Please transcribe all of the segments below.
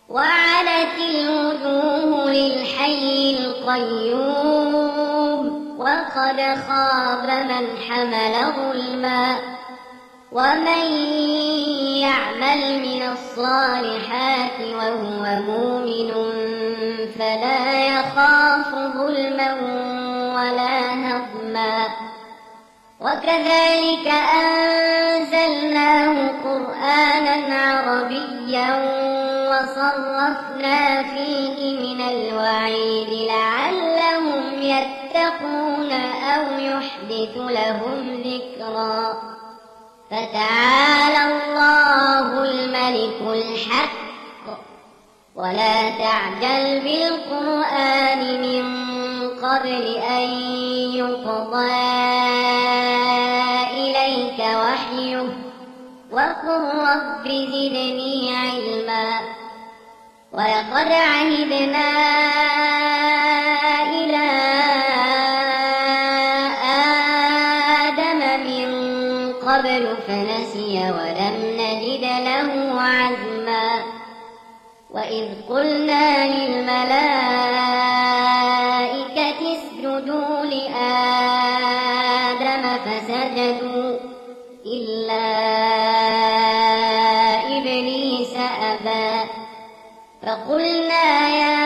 وعنت الوجوه للحي القيوم وقد خاب من حمل ظلما ومن يعمل من الصالحات وهو مؤمن فلا يخاف ظلما ولا هضما وكذلك أنزلناه قرآنا عربيا وصرفنا فيه من الوعيد لعلهم يتقون أو يحدث لهم ذكرا فتعالى الله الملك الحق ولا تعجل بالقرآن من قبل أن يقضى إليك وحيه وقل رب زدني علما ولقد عهدنا إلى آدم من قبل فنسي ولم نجد له عزما وإذ قلنا للملائكة اسجدوا لآدم فسجدوا إلا إبليس أبى فقلنا يا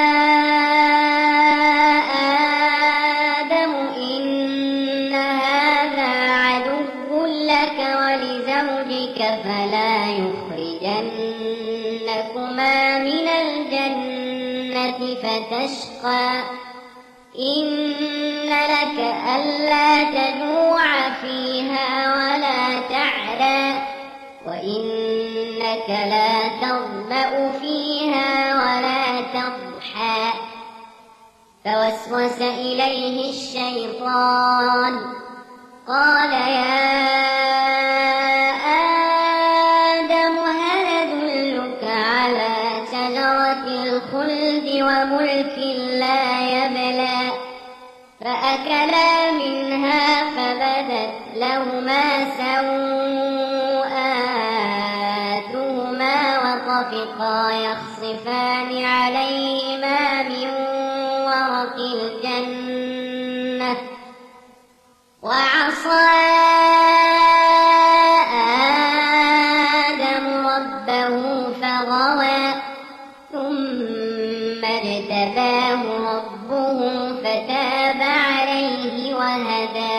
آدم إن هذا عدو لك ولزوجك فلا يخرجنكما من الجنة فتشقى إن لك ألا تجوع فيها ولا تعرى وإنك لا تظمأ فيها ولا تضحى فوسوس إليه الشيطان قال يا آدم هل أدلك على شجرة الخلد وملك لا يبلى فأكلا منها فبدت لهما سوآتهما وطفقا يخصفان عليهما من ورق الجنة وعصى آدم ربه فغوى ثم اجتباه ربه فتاب عليه وهدى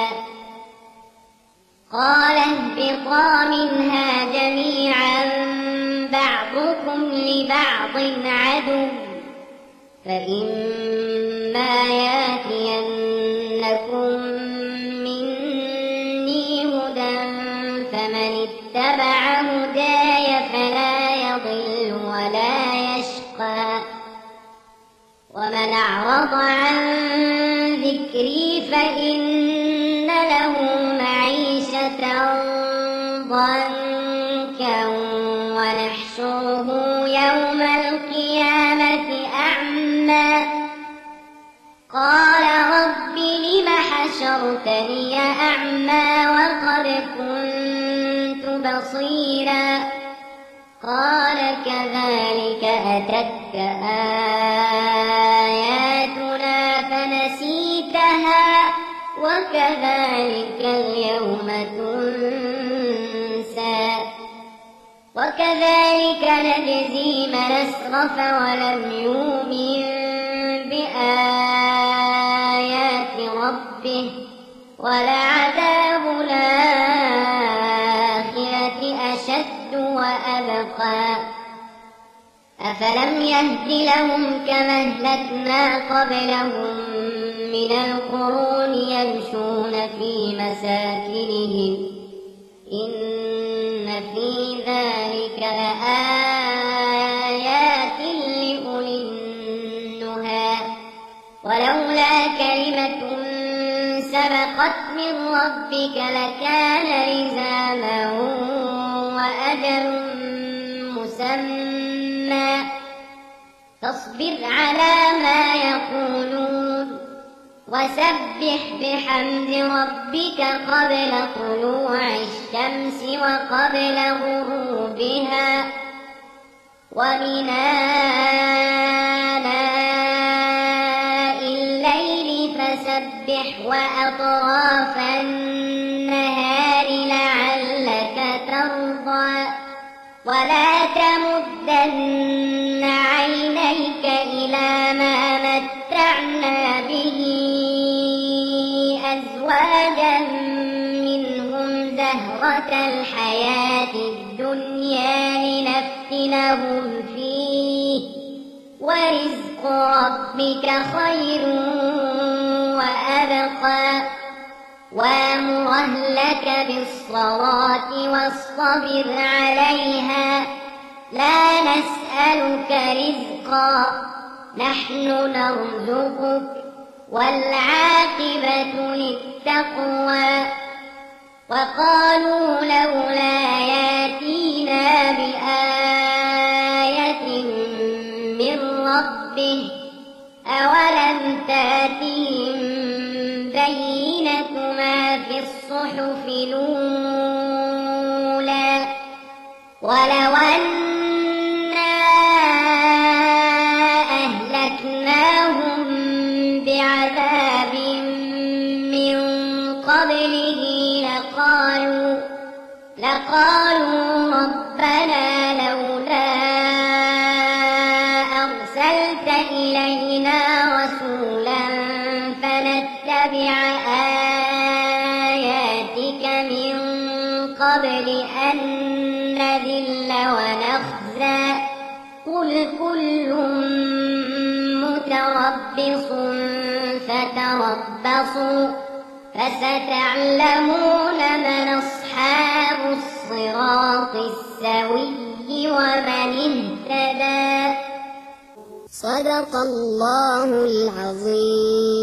قال اهبطا منها جميعا بعضكم لبعض عدو فإما يأتينكم مني هدى فمن اتبع هداي فلا يضل ولا يشقى ومن أعرض عن ذكري فإن له معيشة ضنكا ونحشره يوم القيامة أعمى قال رب لم حشرتني أعمى وقد كنت بصيرا قال كذلك أتتك آياتنا فنسيتها وكذلك اليوم تنسى وكذلك نجزي من أسرف ولم يؤمن بآيات ربه ولعذاب الآخرة أشد وأبقى أفلم يهد لهم كما أهلكنا قبلهم من القرون يمشون في مساكنهم إن في ذلك لآيات لأولي النهى ولولا كلمة سبقت من ربك لكان لزاما وأجل مسمى فاصبر على ما يقولون وسبح بحمد ربك قبل طلوع الشمس وقبل غروبها ومن فسبح وأطراف النهار لعلك ترضى ولا تمدن عينيك إلى ما متعنا به أزواجا منهم زهرة الحياة الدنيا لنفتنهم فيه ورزق ربك خير وأبقى وأمر أهلك بالصلاة واصطبر عليها لا نسألك رزقا نحن نرزقك والعاقبة للتقوى وقالوا لولا يأتينا بآية من ربه أولم تأتهم بينة ما في الصحف الأولى ولو أنا أهلكناهم بعذاب من قبله لقالوا ربنا لولا أرسلت إلينا رسولا فنتبع آياتك من قبل أن نذل ونخزى قل كل متربص فتربصوا فستعلمون من أصحاب الصراط السوي ومن اهتدى. صدق الله العظيم.